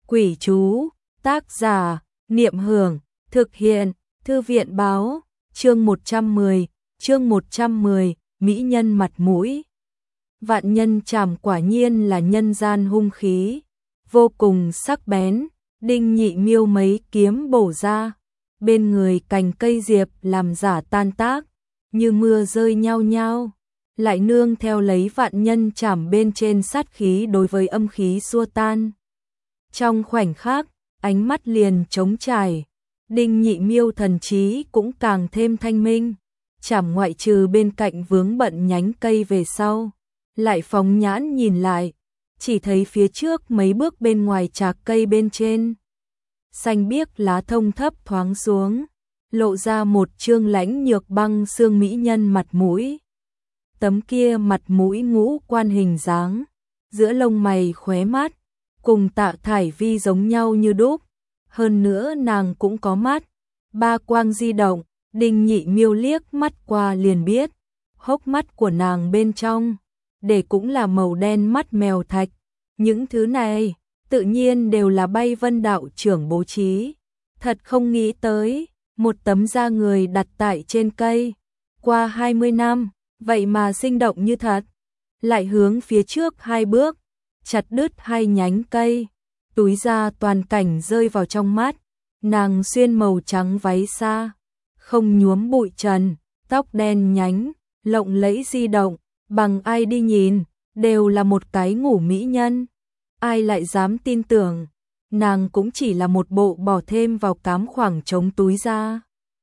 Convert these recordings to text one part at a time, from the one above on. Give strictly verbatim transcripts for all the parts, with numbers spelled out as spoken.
Quỷ chú, tác giả, Niệm Hưởng, thực hiện, Thư viện báo, chương một trăm mười, chương một trăm mười, mỹ nhân mặt mũi. Vạn nhân trảm quả nhiên là nhân gian hung khí, vô cùng sắc bén, Đinh Nhị Miêu mấy kiếm bổ ra, bên người cành cây diệp làm giả tan tác, như mưa rơi nhao nhao, lại nương theo lấy vạn nhân trảm bên trên sát khí đối với âm khí xua tan. Trong khoảnh khắc, ánh mắt liền trống trải, Đinh Nhị Miêu thần trí cũng càng thêm thanh minh, chảm ngoại trừ bên cạnh vướng bận nhánh cây về sau, lại phóng nhãn nhìn lại, chỉ thấy phía trước mấy bước bên ngoài trạc cây bên trên, xanh biếc lá thông thấp thoáng xuống, lộ ra một trương lãnh nhược băng xương mỹ nhân mặt mũi. Tấm kia mặt mũi ngũ quan hình dáng, giữa lông mày khóe mắt, cùng Tạ Thải Vi giống nhau như đúc, hơn nữa nàng cũng có mắt, ba quang di động, Đinh Nhị Miêu liếc mắt qua liền biết, hốc mắt của nàng bên trong, để cũng là màu đen mắt mèo thạch, những thứ này, tự nhiên đều là Bay Vân đạo trưởng bố trí, thật không nghĩ tới, một tấm da người đặt tại trên cây, qua hai mươi năm, vậy mà sinh động như thật, lại hướng phía trước hai bước, chặt đứt hai nhánh cây, túi da toàn cảnh rơi vào trong mắt, nàng xuyên màu trắng váy xa, không nhuốm bụi trần, tóc đen nhánh, lộng lẫy di động, bằng ai đi nhìn, đều là một cái ngủ mỹ nhân. Ai lại dám tin tưởng, nàng cũng chỉ là một bộ bỏ thêm vào cám khoảng trống túi da.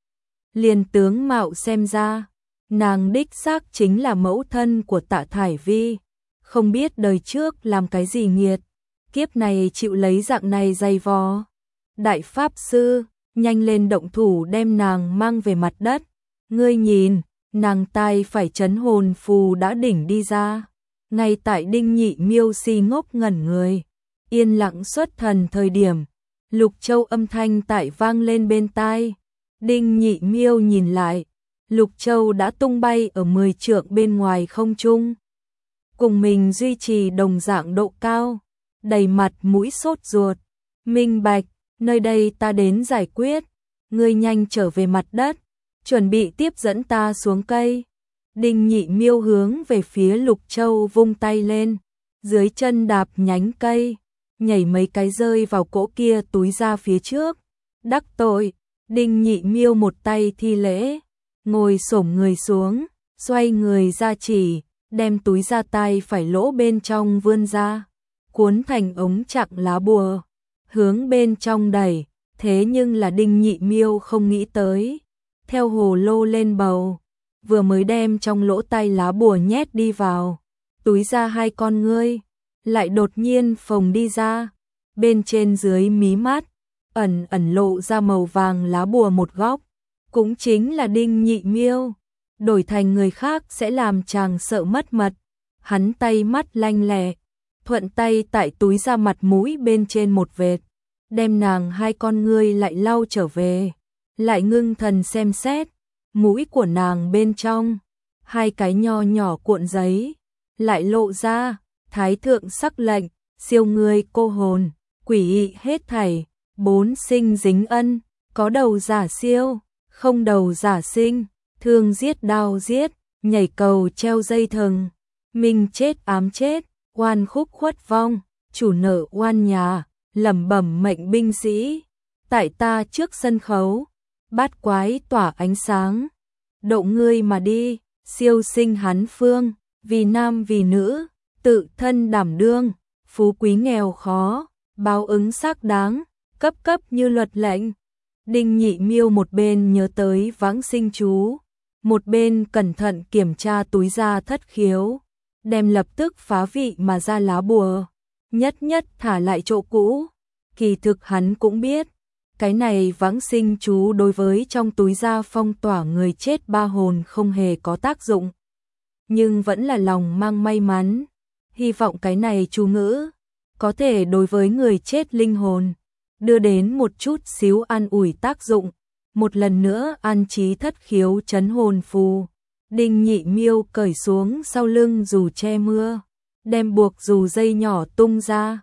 Liền tướng mạo xem ra, nàng đích xác chính là mẫu thân của Tạ Thải Vi, không biết đời trước làm cái gì nghiệt, kiếp này chịu lấy dạng này dày vò. Đại pháp sư, nhanh lên động thủ đem nàng mang về mặt đất, ngươi nhìn, nàng tai phải chấn hồn phù đã đỉnh đi ra. Ngay tại Đinh Nhị Miêu si ngốc ngẩn người, yên lặng xuất thần thời điểm, Lục Châu âm thanh tại vang lên bên tai. Đinh Nhị Miêu nhìn lại, Lục Châu đã tung bay ở mười trượng bên ngoài không trung, cùng mình duy trì đồng dạng độ cao, đầy mặt mũi sốt ruột, minh bạch, nơi đây ta đến giải quyết, ngươi nhanh trở về mặt đất, chuẩn bị tiếp dẫn ta xuống cây. Đinh Nhị Miêu hướng về phía Lục Châu vung tay lên, dưới chân đạp nhánh cây, nhảy mấy cái rơi vào cỗ kia túi ra phía trước. Đắc tội, Đinh Nhị Miêu một tay thi lễ, ngồi xổm người xuống, xoay người ra chỉ, đem túi ra tay phải lỗ bên trong vươn ra, cuốn thành ống chặng lá bùa, hướng bên trong đẩy, thế nhưng là Đinh Nhị Miêu không nghĩ tới, theo hồ lô lên bầu, vừa mới đem trong lỗ tay lá bùa nhét đi vào, túi ra hai con ngươi, lại đột nhiên phồng đi ra, bên trên dưới mí mắt, ẩn ẩn lộ ra màu vàng lá bùa một góc, cũng chính là Đinh Nhị Miêu, đổi thành người khác sẽ làm chàng sợ mất mật, hắn tay mắt lanh lẹ, thuận tay tại túi ra mặt mũi bên trên một vệt, đem nàng hai con ngươi lại lau trở về, lại ngưng thần xem xét, mũi của nàng bên trong, hai cái nho nhỏ cuộn giấy, lại lộ ra, thái thượng sắc lệnh, siêu người cô hồn, quỷ ị hết thảy, bốn sinh dính ân, có đầu giả siêu, không đầu giả sinh, thương giết đao giết, nhảy cầu treo dây thừng, minh chết ám chết, oan khúc khuất vong, chủ nợ oan nhà, lẩm bẩm mệnh binh sĩ, tại ta trước sân khấu, bát quái tỏa ánh sáng, độ ngươi mà đi, siêu sinh hán phương, vì nam vì nữ, tự thân đảm đương, phú quý nghèo khó, báo ứng xác đáng, cấp cấp như luật lệnh. Đinh Nhị Miêu một bên nhớ tới vãng sinh chú, một bên cẩn thận kiểm tra túi da thất khiếu, đem lập tức phá vị mà ra lá bùa, nhất nhất thả lại chỗ cũ. Kỳ thực hắn cũng biết, cái này vãng sinh chú đối với trong túi da phong tỏa người chết ba hồn không hề có tác dụng, nhưng vẫn là lòng mang may mắn, hy vọng cái này chú ngữ có thể đối với người chết linh hồn đưa đến một chút xíu an ủi tác dụng. Một lần nữa an trí thất khiếu chấn hồn phù, Đinh Nhị Miêu cởi xuống sau lưng dù che mưa, đem buộc dù dây nhỏ tung ra,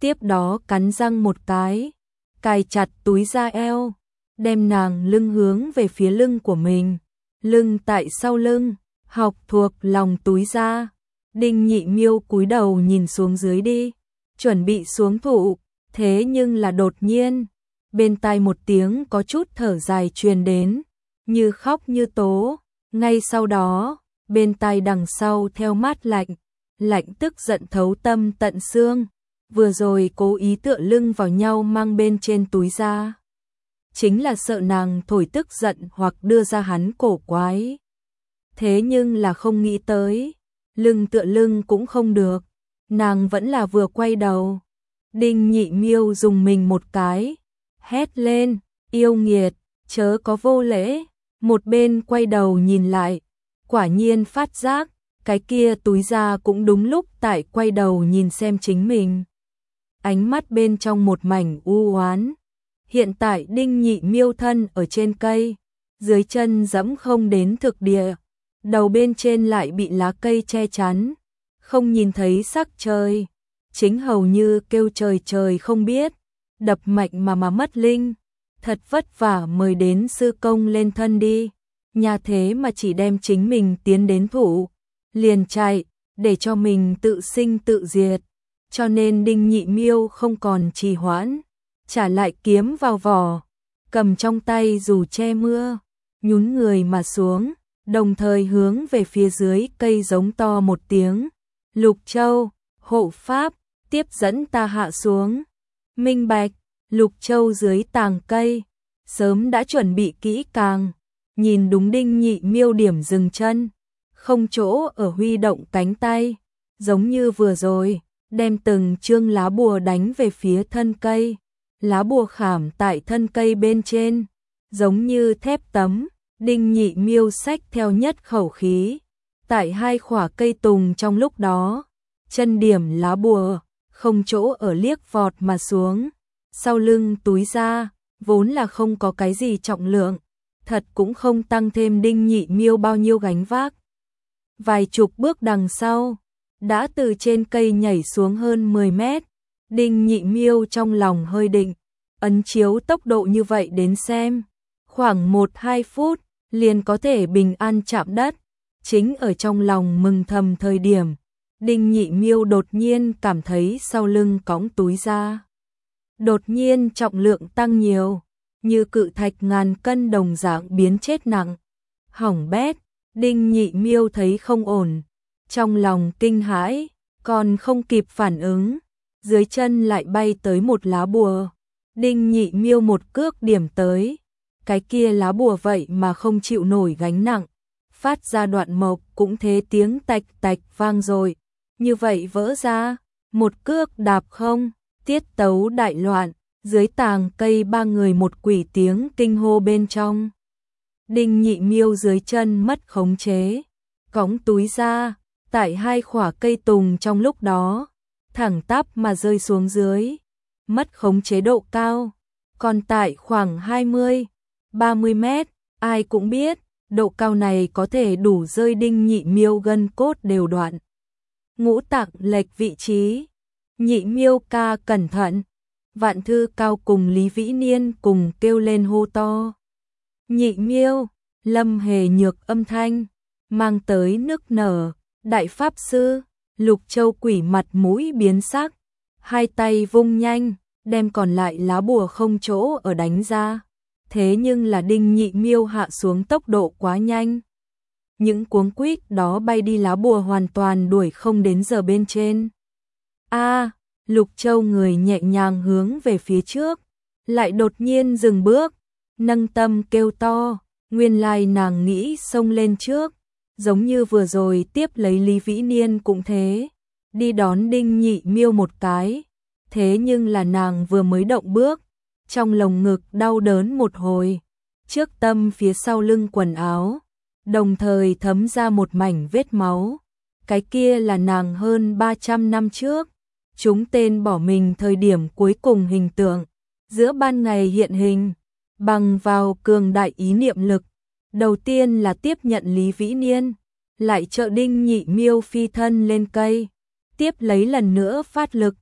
tiếp đó cắn răng một cái, cài chặt túi da eo, đem nàng lưng hướng về phía lưng của mình, lưng tại sau lưng, học thuộc lòng túi da. Đinh Nhị Miêu cúi đầu nhìn xuống dưới đi, chuẩn bị xuống thụ, thế nhưng là đột nhiên, bên tai một tiếng có chút thở dài truyền đến, như khóc như tố, ngay sau đó, bên tai đằng sau theo mát lạnh, lạnh tức giận thấu tâm tận xương, vừa rồi cố ý tựa lưng vào nhau mang bên trên túi da. Chính là sợ nàng thổi tức giận hoặc đưa ra hắn cổ quái. Thế nhưng là không nghĩ tới, lưng tựa lưng cũng không được, nàng vẫn là vừa quay đầu. Đinh Nhị Miêu dùng mình một cái, hét lên, yêu nghiệt, chớ có vô lễ, một bên quay đầu nhìn lại, quả nhiên phát giác, cái kia túi da cũng đúng lúc tại quay đầu nhìn xem chính mình. Ánh mắt bên trong một mảnh u oán. Hiện tại Đinh Nhị Miêu thân ở trên cây, dưới chân dẫm không đến thực địa, đầu bên trên lại bị lá cây che chắn, không nhìn thấy sắc trời, chính hầu như kêu trời trời không biết, đập mạnh mà mà mất linh, thật vất vả mời đến sư công lên thân đi, nhà thế mà chỉ đem chính mình tiến đến thủ, liền chạy, để cho mình tự sinh tự diệt, cho nên Đinh Nhị Miêu không còn trì hoãn, trả lại kiếm vào vỏ, cầm trong tay dù che mưa, nhún người mà xuống, đồng thời hướng về phía dưới cây giống to một tiếng, Lục Châu, hộ pháp, tiếp dẫn ta hạ xuống, minh bạch, Lục Châu dưới tàng cây, sớm đã chuẩn bị kỹ càng, nhìn đúng Đinh Nhị Miêu điểm dừng chân, không chỗ ở huy động cánh tay, giống như vừa rồi, đem từng chương lá bùa đánh về phía thân cây, lá bùa khảm tại thân cây bên trên, giống như thép tấm, Đinh Nhị Miêu xách theo nhất khẩu khí, tại hai khỏa cây tùng trong lúc đó, chân điểm lá bùa, không chỗ ở liếc vọt mà xuống, sau lưng túi da, vốn là không có cái gì trọng lượng, thật cũng không tăng thêm Đinh Nhị Miêu bao nhiêu gánh vác. Vài chục bước đằng sau, đã từ trên cây nhảy xuống hơn mười mét, Đinh Nhị Miêu trong lòng hơi định, ấn chiếu tốc độ như vậy đến xem, khoảng một hai phút, liền có thể bình an chạm đất, chính ở trong lòng mừng thầm thời điểm, Đinh Nhị Miêu đột nhiên cảm thấy sau lưng cõng túi da. Đột nhiên trọng lượng tăng nhiều, như cự thạch ngàn cân đồng dạng biến chết nặng, hỏng bét, Đinh Nhị Miêu thấy không ổn, trong lòng kinh hãi, còn không kịp phản ứng, dưới chân lại bay tới một lá bùa, Đinh Nhị Miêu một cước điểm tới, cái kia lá bùa vậy mà không chịu nổi gánh nặng, phát ra đoạn mộc cũng thế tiếng tạch tạch vang rồi, như vậy vỡ ra, một cước đạp không, tiết tấu đại loạn, dưới tàng cây ba người một quỷ tiếng kinh hô bên trong. Đinh Nhị Miêu dưới chân mất khống chế, cõng túi ra, tại hai khỏa cây tùng trong lúc đó, thẳng tắp mà rơi xuống dưới, mất khống chế độ cao, còn tại khoảng hai mươi, ba mươi mét, ai cũng biết, độ cao này có thể đủ rơi Đinh Nhị Miêu gân cốt đều đoạn. Ngũ tạng lệch vị trí, Nhị Miêu ca cẩn thận, Vạn Thư Cao cùng Lý Vĩ Niên cùng kêu lên hô to. Nhị Miêu, Lâm Hề nhược âm thanh, mang tới nức nở, đại pháp sư, Lục Châu quỷ mặt mũi biến sắc, hai tay vung nhanh, đem còn lại lá bùa không chỗ ở đánh ra, thế nhưng là Đinh Nhị Miêu hạ xuống tốc độ quá nhanh. Những cuống quýt đó bay đi lá bùa hoàn toàn đuổi không đến giờ bên trên. A, Lục Châu người nhẹ nhàng hướng về phía trước, lại đột nhiên dừng bước, nâng tâm kêu to, nguyên lai nàng nghĩ xông lên trước, giống như vừa rồi tiếp lấy Lý Vĩ Niên cũng thế, đi đón Đinh Nhị Miêu một cái, thế nhưng là nàng vừa mới động bước, trong lồng ngực đau đớn một hồi, trước tâm phía sau lưng quần áo, đồng thời thấm ra một mảnh vết máu, cái kia là nàng hơn ba trăm năm trước, chúng tên bỏ mình thời điểm cuối cùng hình tượng, giữa ban ngày hiện hình, bằng vào cường đại ý niệm lực, đầu tiên là tiếp nhận Lý Vĩ Niên, lại trợ Đinh Nhị Miêu phi thân lên cây, tiếp lấy lần nữa phát lực,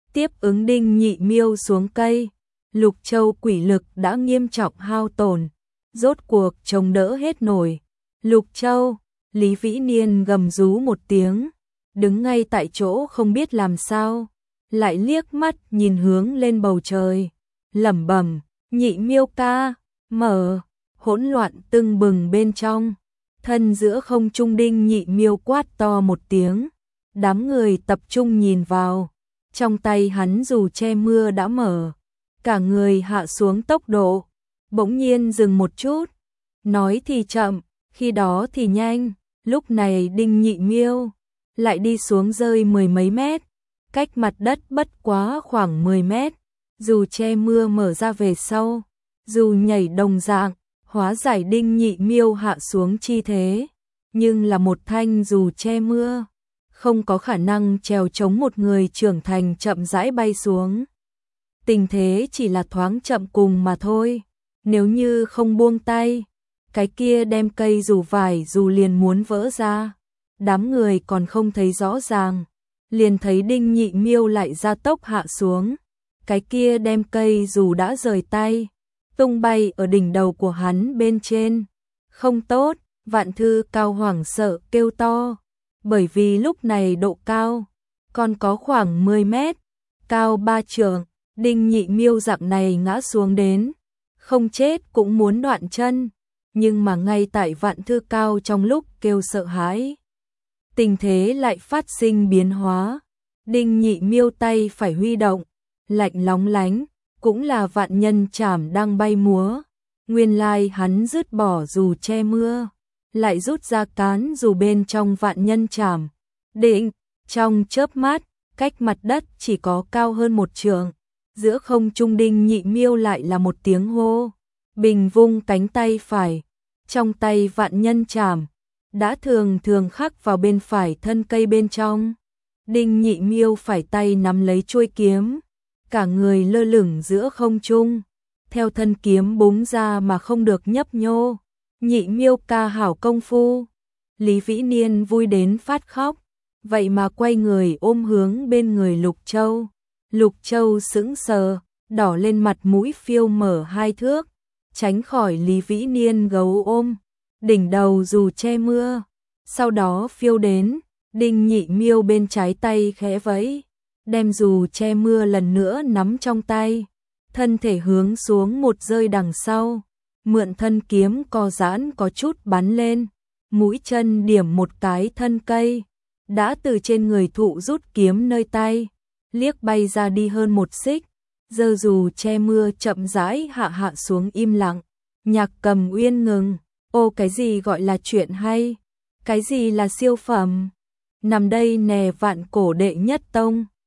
Tiếp ứng Đinh Nhị Miêu xuống cây, Lục Châu quỷ lực đã nghiêm trọng hao tổn, rốt cuộc chống đỡ hết nổi. Lục Châu, Lý Vĩ Niên gầm rú một tiếng, đứng ngay tại chỗ không biết làm sao, lại liếc mắt nhìn hướng lên bầu trời, lẩm bẩm, Nhị Miêu ca, mở, hỗn loạn tưng bừng bên trong, thân giữa không trung. Đinh Nhị Miêu quát to một tiếng, đám người tập trung nhìn vào, trong tay hắn dù che mưa đã mở, cả người hạ xuống tốc độ, bỗng nhiên dừng một chút, nói thì chậm, khi đó thì nhanh, lúc này Đinh Nhị Miêu lại đi xuống rơi mười mấy mét, cách mặt đất bất quá khoảng mười mét, dù che mưa mở ra về sau, dù nhảy đồng dạng, hóa giải Đinh Nhị Miêu hạ xuống chi thế, nhưng là một thanh dù che mưa, không có khả năng trèo chống một người trưởng thành chậm rãi bay xuống. Tình thế chỉ là thoáng chậm cùng mà thôi, nếu như không buông tay, cái kia đem cây dù vải dù liền muốn vỡ ra. Đám người còn không thấy rõ ràng, liền thấy Đinh Nhị Miêu lại ra tốc hạ xuống, cái kia đem cây dù đã rời tay, tung bay ở đỉnh đầu của hắn bên trên. Không tốt, Vạn Thư Cao hoảng sợ kêu to, bởi vì lúc này độ cao còn có khoảng mười mét, cao ba trượng, Đinh Nhị Miêu dạng này ngã xuống đến, không chết cũng muốn đoạn chân, nhưng mà ngay tại Vạn Thư Cao trong lúc kêu sợ hãi, tình thế lại phát sinh biến hóa. Đinh Nhị Miêu tay phải huy động, lạnh lóng lánh, cũng là vạn nhân chảm đang bay múa. Nguyên lai hắn dứt bỏ dù che mưa, lại rút ra cán dù bên trong vạn nhân chảm. Định, trong chớp mắt, cách mặt đất chỉ có cao hơn một trượng, giữa không trung Đinh Nhị Miêu lại là một tiếng hô, bình vung cánh tay phải, trong tay vạn nhân chảm đã thường thường khắc vào bên phải thân cây bên trong. Đinh Nhị Miêu phải tay nắm lấy chuôi kiếm, cả người lơ lửng giữa không trung, theo thân kiếm búng ra mà không được nhấp nhô. Nhị Miêu ca hảo công phu. Lý Vĩ Niên vui đến phát khóc, vậy mà quay người ôm hướng bên người Lục Châu. Lục Châu sững sờ, đỏ lên mặt mũi phiêu mở hai thước, tránh khỏi Lý Vĩ Niên gấu ôm, đỉnh đầu dù che mưa, sau đó phiêu đến. Đinh Nhị Miêu bên trái tay khẽ vẫy, đem dù che mưa lần nữa nắm trong tay, thân thể hướng xuống một rơi đằng sau, mượn thân kiếm co giãn có chút bắn lên, mũi chân điểm một cái thân cây, đã từ trên người thụ rút kiếm nơi tay, liếc bay ra đi hơn một xích, giơ dù che mưa chậm rãi hạ hạ xuống im lặng. Nhạc Cầm Uyên ngừng, ô cái gì gọi là chuyện hay, cái gì là siêu phẩm, nằm đây nè vạn cổ đệ nhất tông.